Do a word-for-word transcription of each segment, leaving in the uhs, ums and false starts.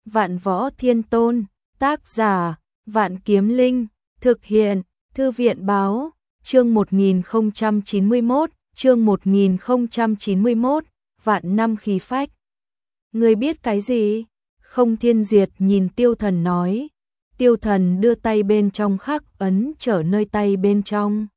Vạn Võ Thiên Tôn, tác giả, Vạn Kiếm Linh, thực hiện, Thư viện báo, chương một nghìn không trăm chín mươi mốt, chương một nghìn không trăm chín mươi mốt, vạn năm khí phách. Ngươi biết cái gì? Không Thiên Diệt nhìn Tiêu Thần nói. Tiêu Thần đưa tay bên trong khắc ấn trở nơi tay bên trong.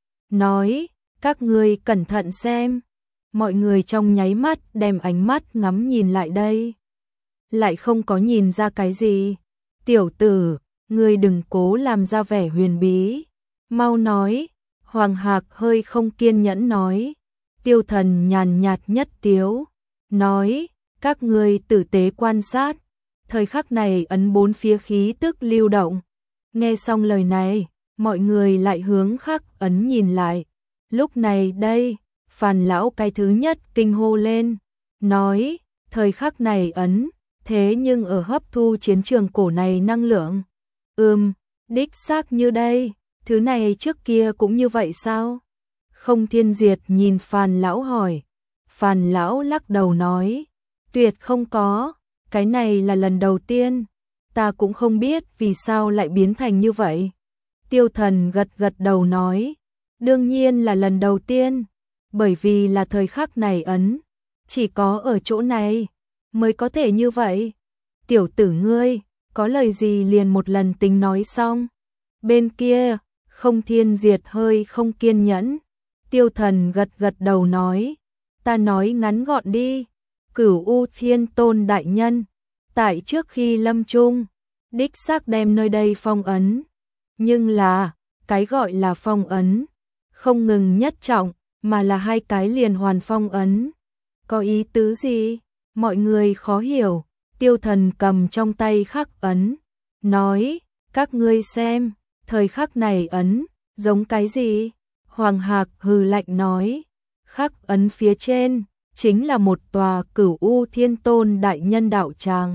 Nói, các ngươi cẩn thận xem. Mọi người trong nháy mắt đem ánh mắt ngắm nhìn lại đây. Lại không có nhìn ra cái gì. Tiểu tử, ngươi đừng cố làm ra vẻ huyền bí. Mau nói, Hoàng Hạc hơi không kiên nhẫn nói. Tiêu Thần nhàn nhạt nhất tiếu. Nói, các ngươi tử tế quan sát. Thời khắc này ấn bốn phía khí tức lưu động. Nghe xong lời này, mọi người lại hướng khắc ấn nhìn lại. Lúc này đây, Phàn lão cái thứ nhất kinh hô lên. Nói, thời khắc này ấn, thế nhưng ở hấp thu chiến trường cổ này năng lượng. Ừm, đích xác như đây, thứ này trước kia cũng như vậy sao? Không Thiên Diệt nhìn Phàn lão hỏi. Phàn lão lắc đầu nói, tuyệt không có, cái này là lần đầu tiên, ta cũng không biết vì sao lại biến thành như vậy. Tiêu Thần gật gật đầu nói, đương nhiên là lần đầu tiên, bởi vì là thời khắc này ấn, chỉ có ở chỗ này mới có thể như vậy. Tiểu tử ngươi, có lời gì liền một lần tính nói xong. Bên kia, Không Thiên Diệt hơi không kiên nhẫn. Tiêu Thần gật gật đầu nói, ta nói ngắn gọn đi. Cửu U Thiên Tôn đại nhân, tại trước khi lâm chung, đích xác đem nơi đây phong ấn. Nhưng là, cái gọi là phong ấn, không ngừng nhất trọng, mà là hai cái liền hoàn phong ấn. Có ý tứ gì? Mọi người khó hiểu. Tiêu Thần cầm trong tay khắc ấn, nói, các ngươi xem, thời khắc này ấn, giống cái gì? Hoàng Hạc hừ lạnh nói, khắc ấn phía trên, chính là một tòa Cửu U Thiên Tôn đại nhân đạo tràng.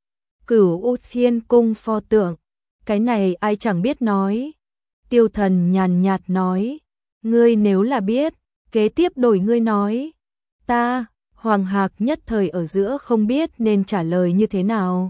Cửu U Thiên cung pho tượng, cái này ai chẳng biết nói. Tiêu Thần nhàn nhạt nói, ngươi nếu là biết, kế tiếp đổi ngươi nói. Ta, Hoàng Hạc nhất thời ở giữa không biết nên trả lời như thế nào.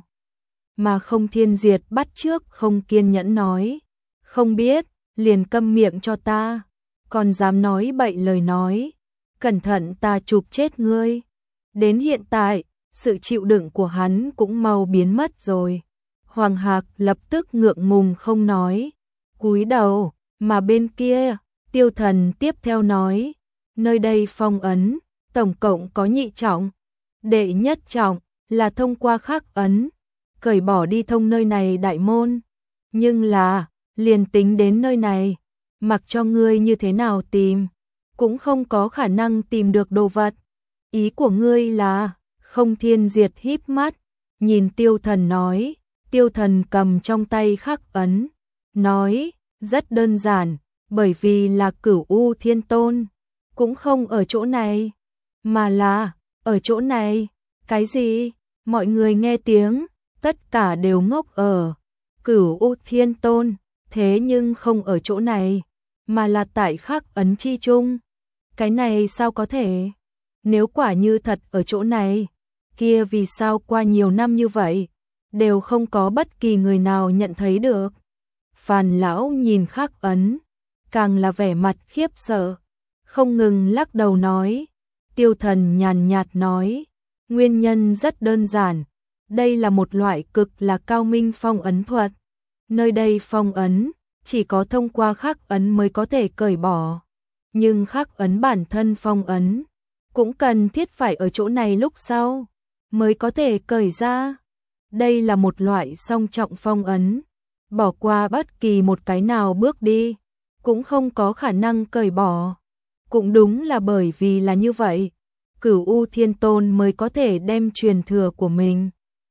Mà Không Thiên Diệt bắt trước không kiên nhẫn nói, không biết, liền câm miệng cho ta, còn dám nói bậy lời nói. Cẩn thận ta chụp chết ngươi. Đến hiện tại, sự chịu đựng của hắn cũng mau biến mất rồi. Hoàng Hạc lập tức ngượng ngùng không nói, cúi đầu, mà bên kia, Tiêu Thần tiếp theo nói, nơi đây phong ấn, tổng cộng có nhị trọng. Đệ nhất trọng, là thông qua khắc ấn, cởi bỏ đi thông nơi này đại môn. Nhưng là, liền tính đến nơi này, mặc cho ngươi như thế nào tìm, cũng không có khả năng tìm được đồ vật. Ý của ngươi là? Không Thiên Diệt híp mắt, nhìn Tiêu Thần nói. Tiêu Thần cầm trong tay khắc ấn, nói, rất đơn giản, bởi vì là Cửu U Thiên Tôn, cũng không ở chỗ này, mà là, ở chỗ này. Cái gì? Mọi người nghe tiếng, tất cả đều ngốc ở. Cửu U Thiên Tôn, thế nhưng không ở chỗ này, mà là tại khắc ấn chi chung. Cái này sao có thể? Nếu quả như thật ở chỗ này, kia vì sao qua nhiều năm như vậy, đều không có bất kỳ người nào nhận thấy được? Phàn lão nhìn khắc ấn, càng là vẻ mặt khiếp sợ, không ngừng lắc đầu nói. Tiêu Thần nhàn nhạt nói, nguyên nhân rất đơn giản, đây là một loại cực là cao minh phong ấn thuật. Nơi đây phong ấn, chỉ có thông qua khắc ấn mới có thể cởi bỏ. Nhưng khắc ấn bản thân phong ấn, cũng cần thiết phải ở chỗ này lúc sau, mới có thể cởi ra. Đây là một loại song trọng phong ấn, bỏ qua bất kỳ một cái nào bước đi, cũng không có khả năng cởi bỏ. Cũng đúng là bởi vì là như vậy, Cửu U Thiên Tôn mới có thể đem truyền thừa của mình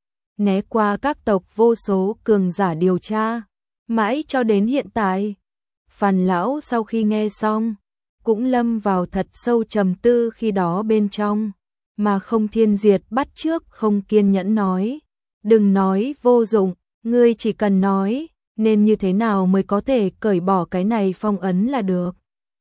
né qua các tộc vô số cường giả điều tra, mãi cho đến hiện tại. Phàn lão sau khi nghe xong, cũng lâm vào thật sâu trầm tư khi đó bên trong, mà Không Thiên Diệt bắt trước không kiên nhẫn nói, đừng nói vô dụng, ngươi chỉ cần nói, nên như thế nào mới có thể cởi bỏ cái này phong ấn là được.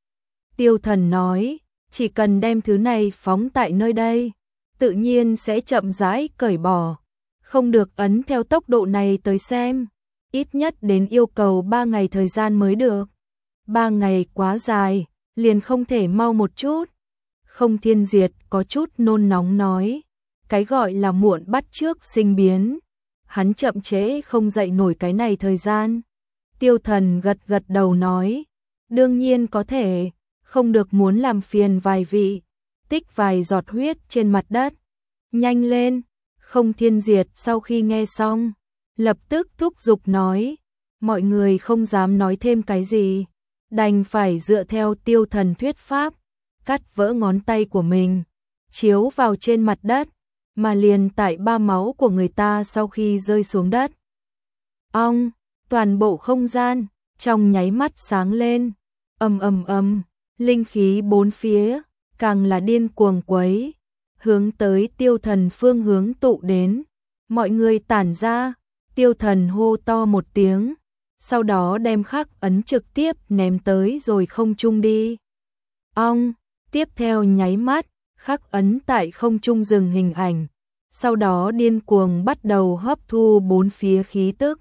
Tiêu Thần nói, chỉ cần đem thứ này phóng tại nơi đây, tự nhiên sẽ chậm rãi cởi bỏ. không được ấn theo tốc độ này tới xem, ít nhất đến yêu cầu ba ngày thời gian mới được. Ba ngày quá dài, liền không thể mau một chút. Không Thiên Diệt có chút nôn nóng nói, cái gọi là muộn bắt trước sinh biến, hắn chậm trễ không dậy nổi cái này thời gian. Tiêu Thần gật gật đầu nói, đương nhiên có thể, không được muốn làm phiền vài vị, tích vài giọt huyết trên mặt đất. Nhanh lên. Không Thiên Diệt sau khi nghe xong, lập tức thúc giục nói, mọi người không dám nói thêm cái gì, đành phải dựa theo Tiêu Thần thuyết pháp, cắt vỡ ngón tay của mình, chiếu vào trên mặt đất, mà liền tại ba máu của người ta sau khi rơi xuống đất. Ong, toàn bộ không gian trong nháy mắt sáng lên, ầm ầm ầm, linh khí bốn phía càng là điên cuồng quấy, hướng tới Tiêu Thần phương hướng tụ đến. Mọi người tản ra, Tiêu Thần hô to một tiếng, sau đó đem khắc ấn trực tiếp ném tới rồi không trung đi. Ong, tiếp theo nháy mắt, khắc ấn tại không trung dừng hình ảnh, sau đó điên cuồng bắt đầu hấp thu bốn phía khí tức.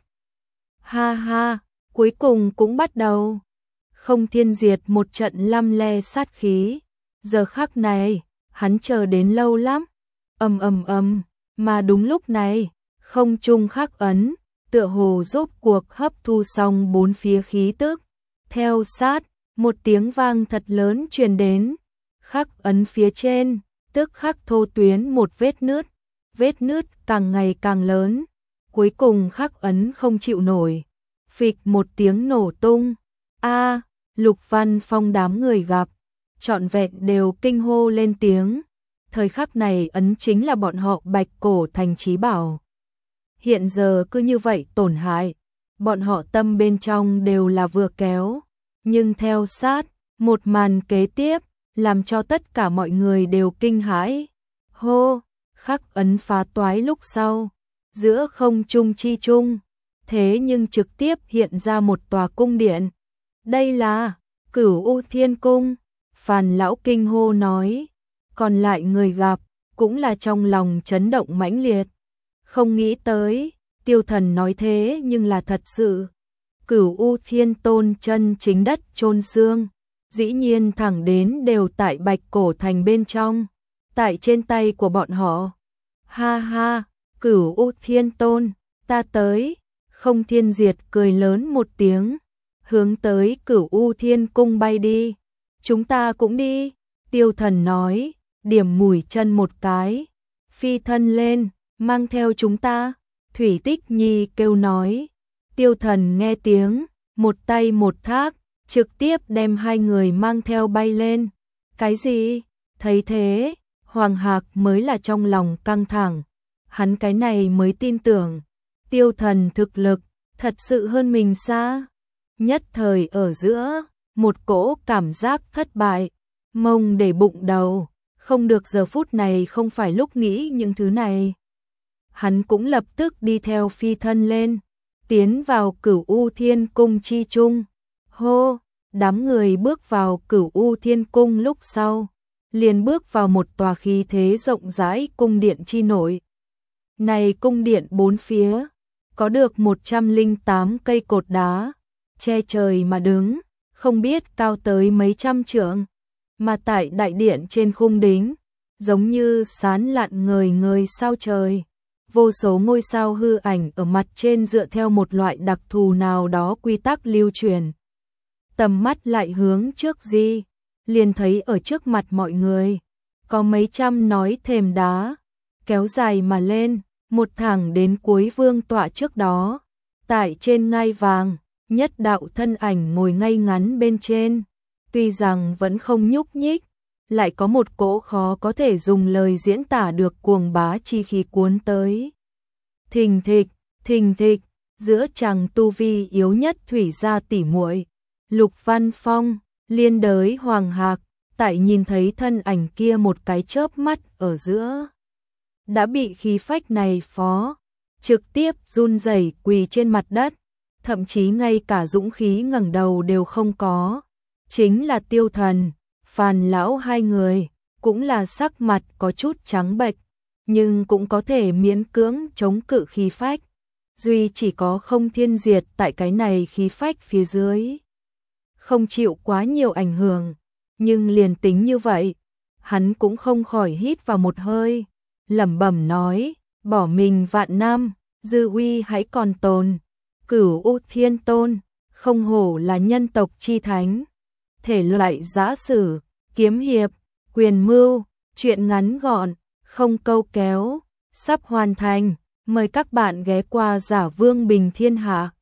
Ha ha, cuối cùng cũng bắt đầu. Không Thiên Diệt một trận lăm le sát khí, giờ khắc này, hắn chờ đến lâu lắm. Ầm ầm ầm, mà đúng lúc này, không trung khắc ấn, tựa hồ rốt cuộc hấp thu xong bốn phía khí tức. Theo sát, một tiếng vang thật lớn truyền đến, khắc ấn phía trên, tức khắc thô tuyến một vết nứt, vết nứt càng ngày càng lớn, cuối cùng khắc ấn không chịu nổi, phịch một tiếng nổ tung. A, Lục Văn Phong đám người gặp, trọn vẹn đều kinh hô lên tiếng. Thời khắc này ấn chính là bọn họ Bạch Cổ Thành chí bảo. Hiện giờ cứ như vậy tổn hại, bọn họ tâm bên trong đều là vừa kéo, nhưng theo sát, một màn kế tiếp, làm cho tất cả mọi người đều kinh hãi. Hô, khắc ấn phá toái lúc sau, giữa không trung chi trung, thế nhưng trực tiếp hiện ra một tòa cung điện. Đây là Cửu U Thiên Cung, Phàn lão kinh hô nói, còn lại người gặp, cũng là trong lòng chấn động mãnh liệt. Không nghĩ tới, Tiêu Thần nói thế nhưng là thật sự. Cửu U Thiên Tôn chân chính đất chôn xương, dĩ nhiên thẳng đến đều tại Bạch Cổ Thành bên trong, tại trên tay của bọn họ. Ha ha, Cửu U Thiên Tôn, ta tới. Không Thiên Diệt cười lớn một tiếng, hướng tới Cửu U Thiên Cung bay đi. Chúng ta cũng đi. Tiêu Thần nói, điểm mũi chân một cái, phi thân lên, mang theo chúng ta. Thủy Tích Nhi kêu nói. Tiêu Thần nghe tiếng, một tay một thác, trực tiếp đem hai người mang theo bay lên. Cái gì? Thấy thế, Hoàng Hạc mới là trong lòng căng thẳng. Hắn cái này mới tin tưởng, Tiêu Thần thực lực thật sự hơn mình xa. Nhất thời ở giữa, một cỗ cảm giác thất bại, mông để bụng đầu, không được, giờ phút này không phải lúc nghĩ những thứ này. Hắn cũng lập tức đi theo phi thân lên, tiến vào Cửu U Thiên Cung chi trung. Hô, đám người bước vào Cửu U Thiên Cung lúc sau, liền bước vào một tòa khí thế rộng rãi cung điện chi nội. Này cung điện bốn phía, có được một trăm lẻ tám cây cột đá, che trời mà đứng, không biết cao tới mấy trăm trượng. Mà tại đại điện trên khung đính, giống như sán lạn ngời ngời sao trời. Vô số ngôi sao hư ảnh ở mặt trên dựa theo một loại đặc thù nào đó quy tắc lưu truyền. Tầm mắt lại hướng trước di, liền thấy ở trước mặt mọi người, có mấy trăm nói thềm đá, kéo dài mà lên, một thẳng đến cuối vương tọa trước đó. Tại trên ngai vàng, nhất đạo thân ảnh ngồi ngay ngắn bên trên, tuy rằng vẫn không nhúc nhích, lại có một cỗ khó có thể dùng lời diễn tả được cuồng bá chi khí cuốn tới. Thình thịch, thình thịch, giữa chàng tu vi yếu nhất thủy gia tỉ muội, Lục Văn Phong, liên đới Hoàng Hạc, tại nhìn thấy thân ảnh kia một cái chớp mắt ở giữa, đã bị khí phách này phó, trực tiếp run rẩy quỳ trên mặt đất, thậm chí ngay cả dũng khí ngẩng đầu đều không có. Chính là Tiêu Thần, Phàn lão hai người, cũng là sắc mặt có chút trắng bệch, nhưng cũng có thể miễn cưỡng chống cự khí phách. Duy chỉ có Không Thiên Diệt tại cái này khí phách phía dưới. Không chịu quá nhiều ảnh hưởng, nhưng liền tính như vậy, hắn cũng không khỏi hít vào một hơi, lẩm bẩm nói, bỏ mình vạn năm, dư uy hãy còn tồn. Cửu U Thiên Tôn, không hổ là nhân tộc chi thánh. Thể loại giã sử, kiếm hiệp, quyền mưu, truyện ngắn gọn, không câu kéo, sắp hoàn thành. Mời các bạn ghé qua Giả Vương Bình Thiên Hạ.